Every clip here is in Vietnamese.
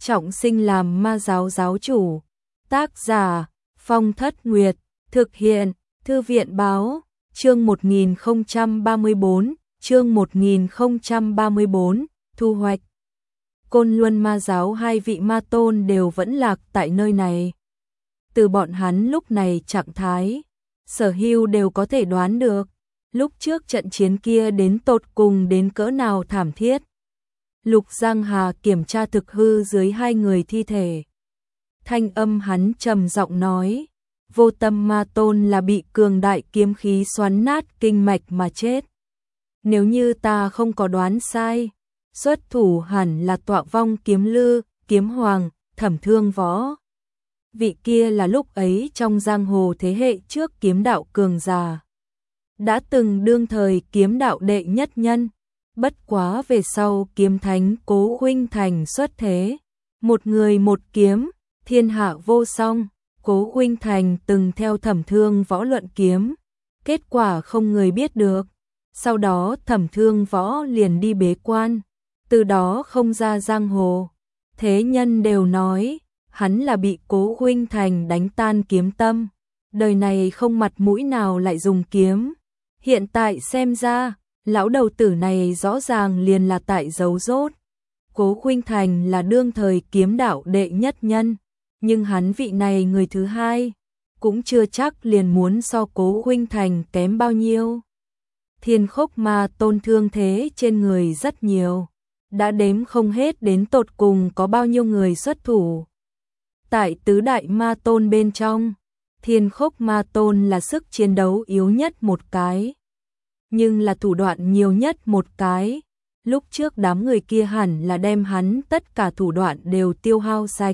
trọng sinh làm ma giáo giáo chủ. Tác giả Phong Thất Nguyệt, thực hiện Thư viện Báo, chương 1034, thu hoạch. Côn Luân ma giáo hai vị ma tôn đều vẫn lạc tại nơi này. Từ bọn hắn lúc này trạng thái, Sở Hưu đều có thể đoán được, lúc trước trận chiến kia đến tột cùng đến cỡ nào thảm thiết. Lục Giang Hà kiểm tra thực hư dưới hai người thi thể. Thanh âm hắn trầm giọng nói, Vô Tâm ma tôn là bị cường đại kiếm khí xoắn nát kinh mạch mà chết. Nếu như ta không có đoán sai, xuất thủ hẳn là Tọa Vong Kiếm Lư, Kiếm Hoàng, Thẩm Thương Võ. Vị kia là lúc ấy trong giang hồ thế hệ trước kiếm đạo cường giả, đã từng đương thời kiếm đạo đệ nhất nhân. Bất quá về sau kiếm thánh Cố Huynh Thành xuất thế, một người một kiếm, thiên hạ vô song. Cố Huynh Thành từng theo Thẩm Thương Võ luận kiếm, kết quả không người biết được. Sau đó Thẩm Thương Võ liền đi bế quan, từ đó không ra giang hồ. Thế nhân đều nói, hắn là bị Cố Huynh Thành đánh tan kiếm tâm, đời này không mặt mũi nào lại dùng kiếm. Hiện tại xem ra, lão đầu tử này rõ ràng liền là tại giấu rốt. Cố Huynh Thành là đương thời kiếm đạo đệ nhất nhân, nhưng hắn vị này người thứ hai, cũng chưa chắc liền muốn so Cố Huynh Thành kém bao nhiêu. Thiên Khốc ma tôn thương thế trên người rất nhiều, đã đếm không hết đến tột cùng có bao nhiêu người xuất thủ. Tại tứ đại ma tôn bên trong, Thiên Khốc ma tôn là sức chiến đấu yếu nhất một cái, nhưng là thủ đoạn nhiều nhất một cái. Lúc trước đám người kia hẳn là đem hắn tất cả thủ đoạn đều tiêu hao sạch,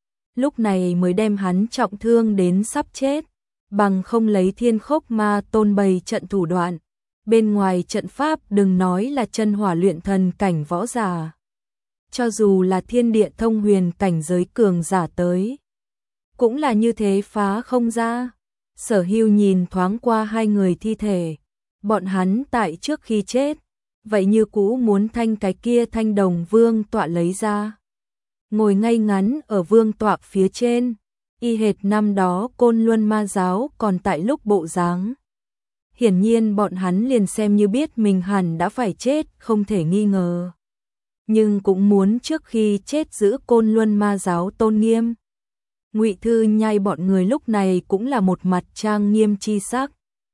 lúc này mới đem hắn trọng thương đến sắp chết. Bằng không lấy Thiên Khốc ma tôn bày trận thủ đoạn, bên ngoài trận pháp đừng nói là chân hỏa luyện thần cảnh võ giả, cho dù là thiên địa thông huyền cảnh giới cường giả tới, cũng là như thế phá không ra. Sở Hưu nhìn thoáng qua hai người thi thể, bọn hắn tại trước khi chết, vậy như cũ muốn thanh cái kia thanh đồng vương tọa lấy ra, ngồi ngay ngắn ở vương tọa phía trên, y hệt năm đó Côn Luân ma giáo còn tại lúc bộ dáng. Hiển nhiên bọn hắn liền xem như biết mình hẳn đã phải chết không thể nghi ngờ, nhưng cũng muốn trước khi chết giữ Côn Luân ma giáo tôn nghiêm. Ngụy Thư Nhai bọn người lúc này cũng là một mặt trang nghiêm chi sắc.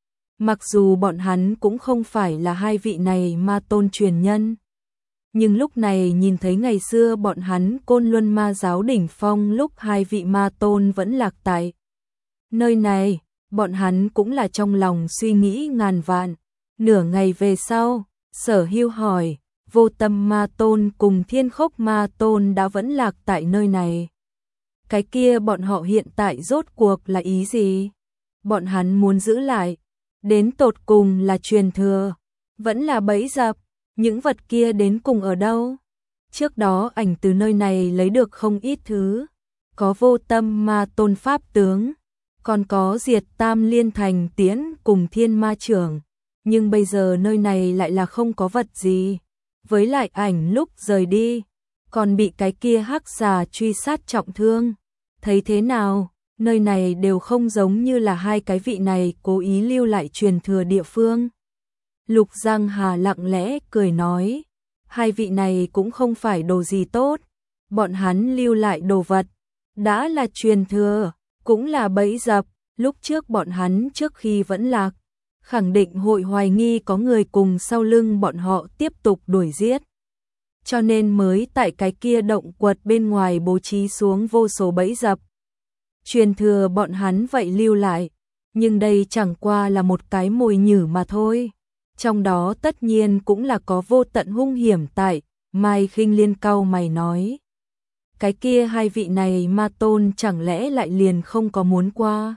Mặc dù bọn hắn cũng không phải là hai vị này ma tôn truyền nhân, nhưng lúc này nhìn thấy ngày xưa bọn hắn Côn Luân ma giáo đỉnh phong lúc hai vị ma tôn vẫn lạc tại nơi này, bọn hắn cũng là trong lòng suy nghĩ ngàn vạn. Nửa ngày về sau, Sở Hưu hỏi, Vô Tâm ma tôn cùng Thiên Khốc ma tôn đã vẫn lạc tại nơi này, cái kia bọn họ hiện tại rốt cuộc là ý gì? Bọn hắn muốn giữ lại, đến tột cùng là truyền thừa, vẫn là bẫy dập, những vật kia đến cùng ở đâu? Trước đó ảnh từ nơi này lấy được không ít thứ, có Vô Tâm ma tôn pháp tướng, còn có Diệt Tam Liên Thành Tiễn cùng Thiên Ma Trưởng, nhưng bây giờ nơi này lại là không có vật gì. Với lại ảnh lúc rời đi, còn bị cái kia hắc xà truy sát trọng thương. Thấy thế nào, nơi này đều không giống như là hai cái vị này cố ý lưu lại truyền thừa địa phương. Lục Giang Hà lặng lẽ cười nói, hai vị này cũng không phải đồ gì tốt, bọn hắn lưu lại đồ vật, đã là truyền thừa, cũng là bẫy dập. Lúc trước bọn hắn trước khi vẫn lạc, khẳng định hội hoài nghi có người cùng sau lưng bọn họ tiếp tục đuổi giết, cho nên mới tại cái kia động quật bên ngoài bố trí xuống vô số bẫy dập. Truyền thừa bọn hắn vậy lưu lại, nhưng đây chẳng qua là một cái mồi nhử mà thôi. Trong đó tất nhiên cũng là có vô tận hung hiểm tại. Mai Khinh Liên cau mày nói, cái kia hai vị này ma tôn chẳng lẽ lại liền không có muốn qua?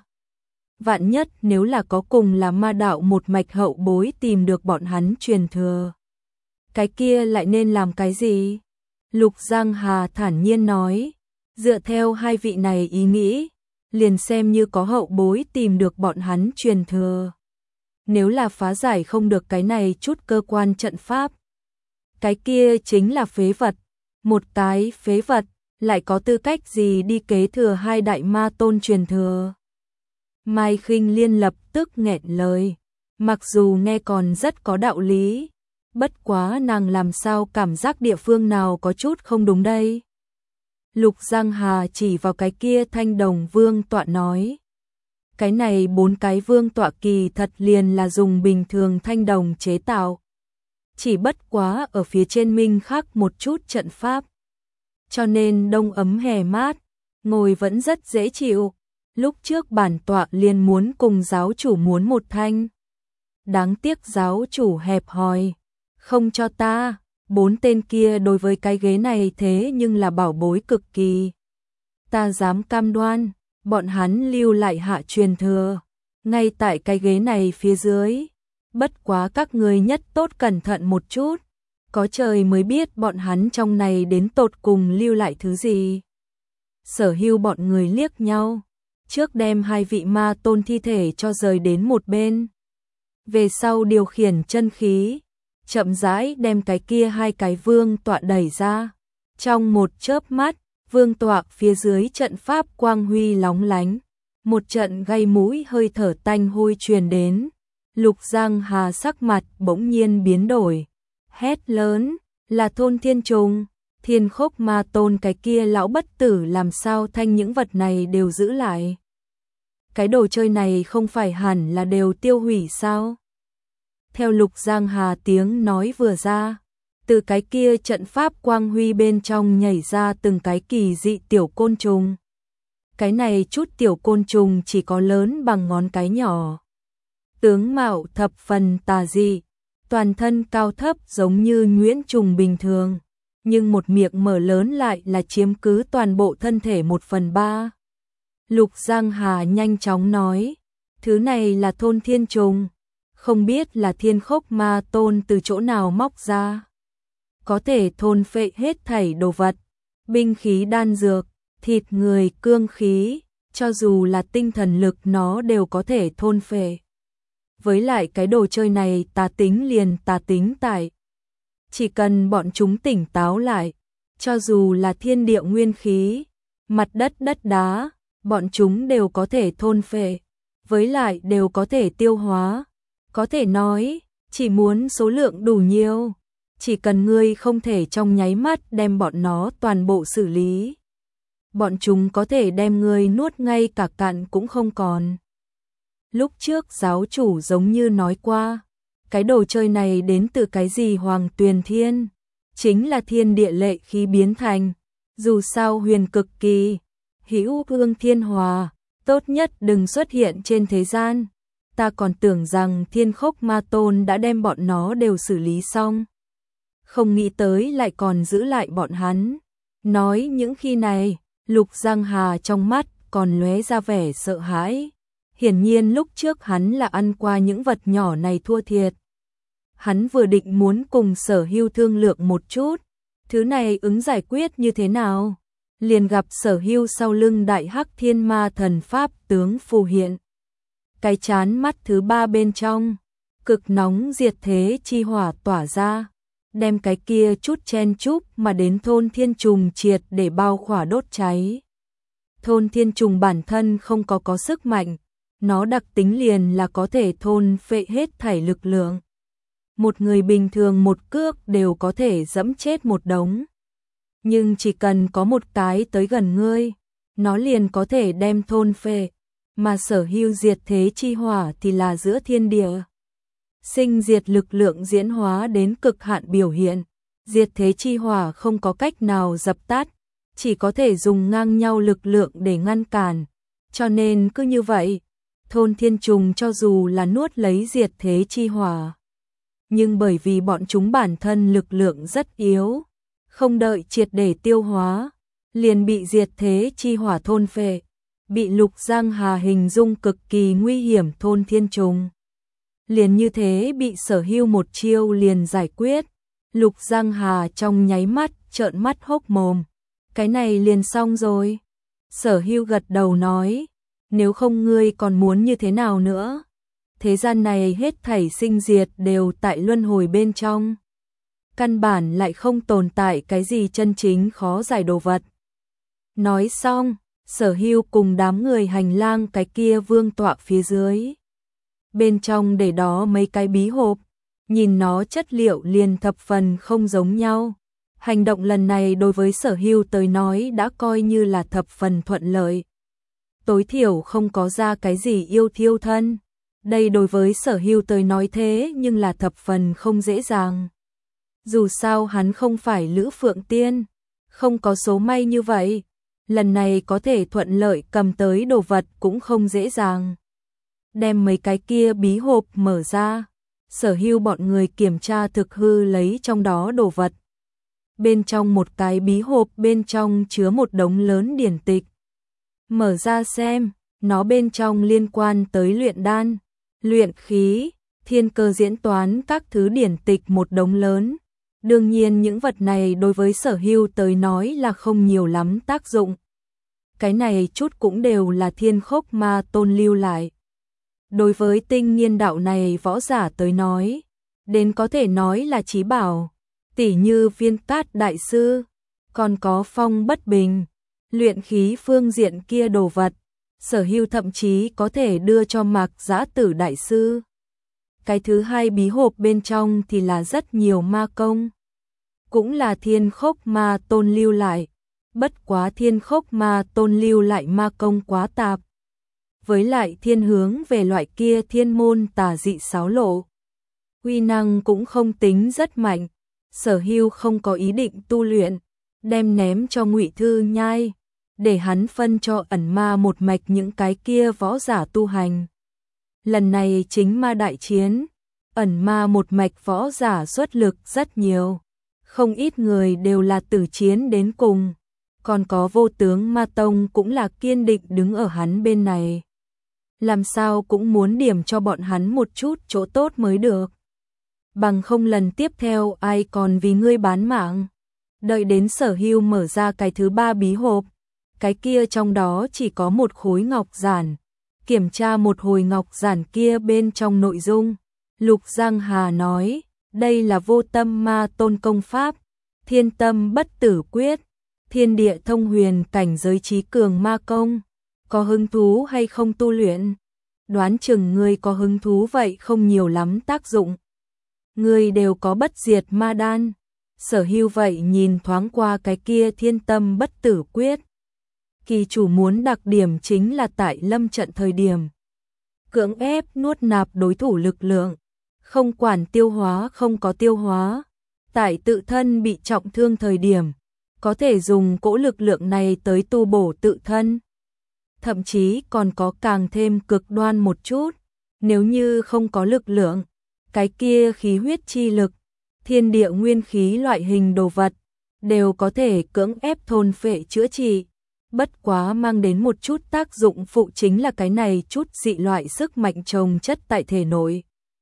Vạn nhất nếu là có cùng là ma đạo một mạch hậu bối tìm được bọn hắn truyền thừa, cái kia lại nên làm cái gì? Lục Giang Hà thản nhiên nói, dựa theo hai vị này ý nghĩ, liền xem như có hậu bối tìm được bọn hắn truyền thừa, nếu là phá giải không được cái này chút cơ quan trận pháp, cái kia chính là phế vật. Một cái phế vật, lại có tư cách gì đi kế thừa hai đại ma tôn truyền thừa. Mai Khinh Liên lập tức nghẹn lời, mặc dù nghe còn rất có đạo lý, bất quá nàng làm sao cảm giác địa phương nào có chút không đúng đây. Lục Giang Hà chỉ vào cái kia thanh đồng vương tọa nói. Cái này 4 cái vương tọa kỳ thật liền là dùng bình thường thanh đồng chế tạo. Chỉ bất quá ở phía trên minh khắc một chút trận pháp. Cho nên đông ấm hè mát, ngồi vẫn rất dễ chịu. Lúc trước bản tọa liền muốn cùng giáo chủ muốn một thanh. Đáng tiếc giáo chủ hẹp hòi, không cho ta. 4 tên kia đối với cái ghế này thế nhưng là bảo bối cực kỳ. Ta dám cam đoan, bọn hắn lưu lại hạ truyền thừa, ngay tại cái ghế này phía dưới. Bất quá các người nhất tốt cẩn thận một chút, có trời mới biết bọn hắn trong này đến tột cùng lưu lại thứ gì. Sở Hưu bọn người liếc nhau, trước đem 2 vị ma tôn thi thể cho rời đến một bên. Về sau điều khiển chân khí, chậm rãi đem cái kia 2 cái vương tọa đẩy ra. Trong một chớp mắt, vương tọa phía dưới trận pháp quang huy lóng lánh, một trận gây mũi hơi thở tanh hôi truyền đến. Lục Giang Hà sắc mặt bỗng nhiên biến đổi, hét lớn, là Thôn Thiên Trùng, Thiên Khốc Ma Tôn cái kia lão bất tử làm sao thanh những vật này đều giữ lại. Cái đồ chơi này không phải hẳn là đều tiêu hủy sao? Theo Lục Giang Hà tiếng nói vừa ra, từ cái kia trận pháp quang huy bên trong nhảy ra từng cái kỳ dị tiểu côn trùng. Cái này chút tiểu côn trùng chỉ có lớn bằng ngón cái nhỏ. Tướng mạo thập phần tà dị, toàn thân cao thấp giống như nhuyễn trùng bình thường, nhưng một miệng mở lớn lại là chiếm cứ toàn bộ thân thể 1/3. Lục Giang Hà nhanh chóng nói, thứ này là Thôn Thiên Trùng, không biết là Thiên Khốc Ma Tôn từ chỗ nào móc ra. Có thể thôn phệ hết thảy đồ vật, binh khí đan dược, thịt người cương khí, cho dù là tinh thần lực nó đều có thể thôn phệ. Với lại cái đồ chơi này tà tính liền tà tính tại. Chỉ cần bọn chúng tỉnh táo lại, cho dù là thiên địa nguyên khí, mặt đất đất đá, bọn chúng đều có thể thôn phệ, với lại đều có thể tiêu hóa. Có thể nói, chỉ muốn số lượng đủ nhiều, chỉ cần ngươi không thể trong nháy mắt đem bọn nó toàn bộ xử lý. Bọn chúng có thể đem ngươi nuốt ngay cả cặn cũng không còn. Lúc trước giáo chủ giống như nói qua, cái đồ chơi này đến từ cái gì Hoàng Tuyền Thiên, chính là thiên địa lệ khí biến thành, dù sao huyền cực kỳ, hữu ương thiên hòa, tốt nhất đừng xuất hiện trên thế gian. Ta còn tưởng rằng Thiên Khốc Ma Tôn đã đem bọn nó đều xử lý xong. Không nghĩ tới lại còn giữ lại bọn hắn. Nói những khi này, Lục Giang Hà trong mắt còn lóe ra vẻ sợ hãi. Hiển nhiên lúc trước hắn là ăn qua những vật nhỏ này thua thiệt. Hắn vừa định muốn cùng Sở Hưu thương lượng một chút, thứ này ứng giải quyết như thế nào, liền gặp Sở Hưu sau lưng Đại Hắc Thiên Ma Thần Pháp tướng phù hiện. Cái chán mắt thứ 3 bên trong, cực nóng diệt thế chi hỏa tỏa ra, đem cái kia chút chen chúc mà đến Thôn Thiên Trùng triệt để bao khỏa đốt cháy. Thôn Thiên Trùng bản thân không có sức mạnh, nó đặc tính liền là có thể thôn phệ hết thảy lực lượng. Một người bình thường một cước đều có thể dẫm chết một đống. Nhưng chỉ cần có một cái tới gần ngươi, nó liền có thể đem thôn phệ. Mà Sở Hưu diệt thế chi hỏa thì là giữa thiên địa sinh diệt lực lượng diễn hóa đến cực hạn biểu hiện. Diệt thế chi hỏa không có cách nào dập tắt, chỉ có thể dùng ngang nhau lực lượng để ngăn cản. Cho nên cứ như vậy, Thôn Thiên Trùng cho dù là nuốt lấy diệt thế chi hỏa, nhưng bởi vì bọn chúng bản thân lực lượng rất yếu, không đợi triệt để tiêu hóa, liền bị diệt thế chi hỏa thôn phệ. Bị Lục Giang Hà hình dung cực kỳ nguy hiểm Thôn Thiên Trùng. Liền như thế bị Sở Hưu một chiêu liền giải quyết. Lục Giang Hà trong nháy mắt trợn mắt hốc mồm. Cái này liền xong rồi. Sở Hưu gật đầu nói, nếu không ngươi còn muốn như thế nào nữa? Thế gian này hết thảy sinh diệt đều tại luân hồi bên trong. Căn bản lại không tồn tại cái gì chân chính khó giải đồ vật. Nói xong, Sở Hưu cùng đám người hành lang cái kia vương tọa phía dưới. Bên trong để đó mấy cái bí hộp, nhìn nó chất liệu liền thập phần không giống nhau. Hành động lần này đối với Sở Hưu tới nói đã coi như là thập phần thuận lợi. Tối thiểu không có ra cái gì yêu thiêu thân. Đây đối với Sở Hưu tới nói thế nhưng là thập phần không dễ dàng. Dù sao hắn không phải Lữ Phượng Tiên, không có số may như vậy. Lần này có thể thuận lợi cầm tới đồ vật cũng không dễ dàng. Đem mấy cái kia bí hộp mở ra, Sở Hưu bọn người kiểm tra thực hư lấy trong đó đồ vật. Bên trong một cái bí hộp bên trong chứa một đống lớn điển tịch. Mở ra xem, nó bên trong liên quan tới luyện đan, luyện khí, thiên cơ diễn toán các thứ điển tịch một đống lớn. Đương nhiên những vật này đối với Sở Hưu tới nói là không nhiều lắm tác dụng. Cái này chút cũng đều là Thiên Khốc Ma Tôn lưu lại. Đối với tinh nghiên đạo này võ giả tới nói, đến có thể nói là chí bảo, tỉ như Viên Cát đại sư, còn có Phong Bất Bình, luyện khí phương diện kia đồ vật, Sở Hưu thậm chí có thể đưa cho Mạc Giã Tử đại sư. Cái thứ hai bí hộp bên trong thì là rất nhiều ma công, cũng là Thiên Khốc Ma Tôn lưu lại, bất quá Thiên Khốc Ma Tôn lưu lại ma công quá tạp. Với lại thiên hướng về loại kia thiên môn tà dị xáo lộ, uy năng cũng không tính rất mạnh. Sở Hưu không có ý định tu luyện, đem ném cho Ngụy Thư Nhai, để hắn phân cho ẩn ma một mạch những cái kia võ giả tu hành. Lần này chính ma đại chiến, ẩn ma một mạch võ giả xuất lực rất nhiều, không ít người đều là tử chiến đến cùng, còn có Vô Tướng Ma Tông cũng là kiên định đứng ở hắn bên này. Làm sao cũng muốn điểm cho bọn hắn một chút chỗ tốt mới được. Bằng không lần tiếp theo ai còn vì ngươi bán mạng. Đợi đến Sở Hưu mở ra cái thứ ba bí hộp, cái kia trong đó chỉ có một khối ngọc giản. Kiểm tra một hồi ngọc giản kia bên trong nội dung, Lục Giang Hà nói, đây là Vô Tâm Ma Tôn công pháp, Thiên Tâm Bất Tử Quyết, Thiên Địa Thông Huyền cảnh giới trí cường ma công. Có hứng thú hay không tu luyện? Đoán chừng ngươi có hứng thú vậy không nhiều lắm tác dụng. Ngươi đều có bất diệt ma đan. Sở Hưu vậy nhìn thoáng qua cái kia Thiên Tâm Bất Tử Quyết. Kỳ chủ muốn đặc điểm chính là tại lâm trận thời điểm. Cưỡng ép nuốt nạp đối thủ lực lượng. Không quản tiêu hóa không có tiêu hóa. Tại tự thân bị trọng thương thời điểm. Có thể dùng cỗ lực lượng này tới tu bổ tự thân. Thậm chí còn có càng thêm cực đoan một chút, nếu như không có lực lượng, cái kia khí huyết chi lực, thiên địa nguyên khí loại hình đồ vật, đều có thể cưỡng ép thôn phệ chữa trị. Bất quá mang đến một chút tác dụng phụ chính là cái này chút dị loại sức mạnh chồng chất tại thể nội.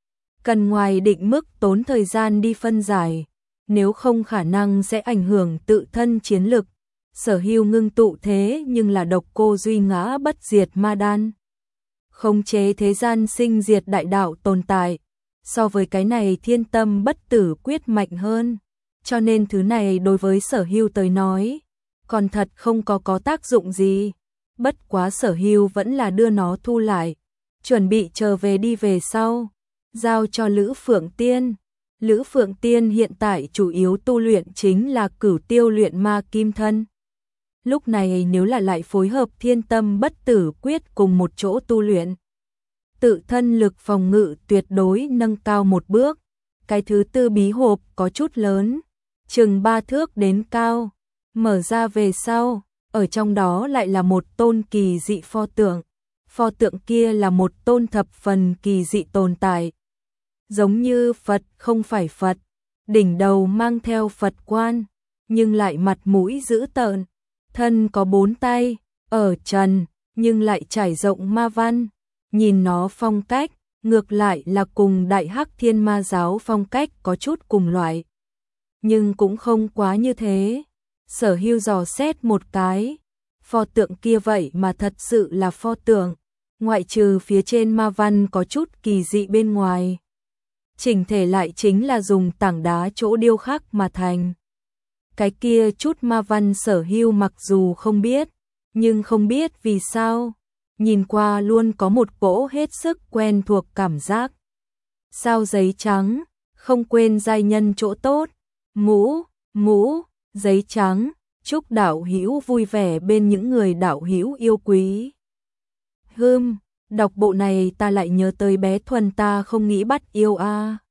Cần ngoài định mức tốn thời gian đi phân giải, nếu không khả năng sẽ ảnh hưởng tự thân chiến lực. Sở Hưu ngưng tụ thế nhưng là độc cô duy ngã bất diệt ma đan. Khống chế thế gian sinh diệt đại đạo tồn tại. So với cái này Thiên Tâm Bất Tử Quyết mạnh hơn. Cho nên thứ này đối với Sở Hưu tới nói, còn thật không có tác dụng gì. Bất quá Sở Hưu vẫn là đưa nó thu lại, chuẩn bị trở về đi về sau, giao cho Lữ Phượng Tiên. Lữ Phượng Tiên hiện tại chủ yếu tu luyện chính là Cửu Tiêu luyện ma kim thân. Lúc này nếu là lại phối hợp Thiên Tâm Bất Tử Quyết cùng một chỗ tu luyện, tự thân lực phòng ngự tuyệt đối nâng cao một bước. Cái thứ tư bí hộp có chút lớn, chừng 3 thước đến cao, mở ra về sau, ở trong đó lại là một tôn kỳ dị pho tượng. Pho tượng kia là một tôn thập phần kỳ dị tồn tại. Giống như Phật không phải Phật, đỉnh đầu mang theo Phật quan, nhưng lại mặt mũi dữ tợn. Thân có 4 tay, ở trần, nhưng lại trải rộng ma văn. Nhìn nó phong cách, ngược lại là cùng Đại Hắc Thiên Ma Giáo phong cách có chút cùng loại. Nhưng cũng không quá như thế. Sở Hưu dò xét một cái, pho tượng kia vậy mà thật sự là pho tượng, ngoại trừ phía trên ma văn có chút kỳ dị bên ngoài. Chỉnh thể lại chính là dùng tảng đá chỗ điêu khắc mà thành. Cái kia chút ma văn Sở Hưu mặc dù không biết, nhưng không biết vì sao, nhìn qua luôn có một cỗ hết sức quen thuộc cảm giác. Sao giấy trắng, không quên giai nhân chỗ tốt, mũ, giấy trắng, chúc đạo hữu vui vẻ bên những người đạo hữu yêu quý. Đọc bộ này ta lại nhớ tới bé Thuần ta không nghĩ bắt yêu a.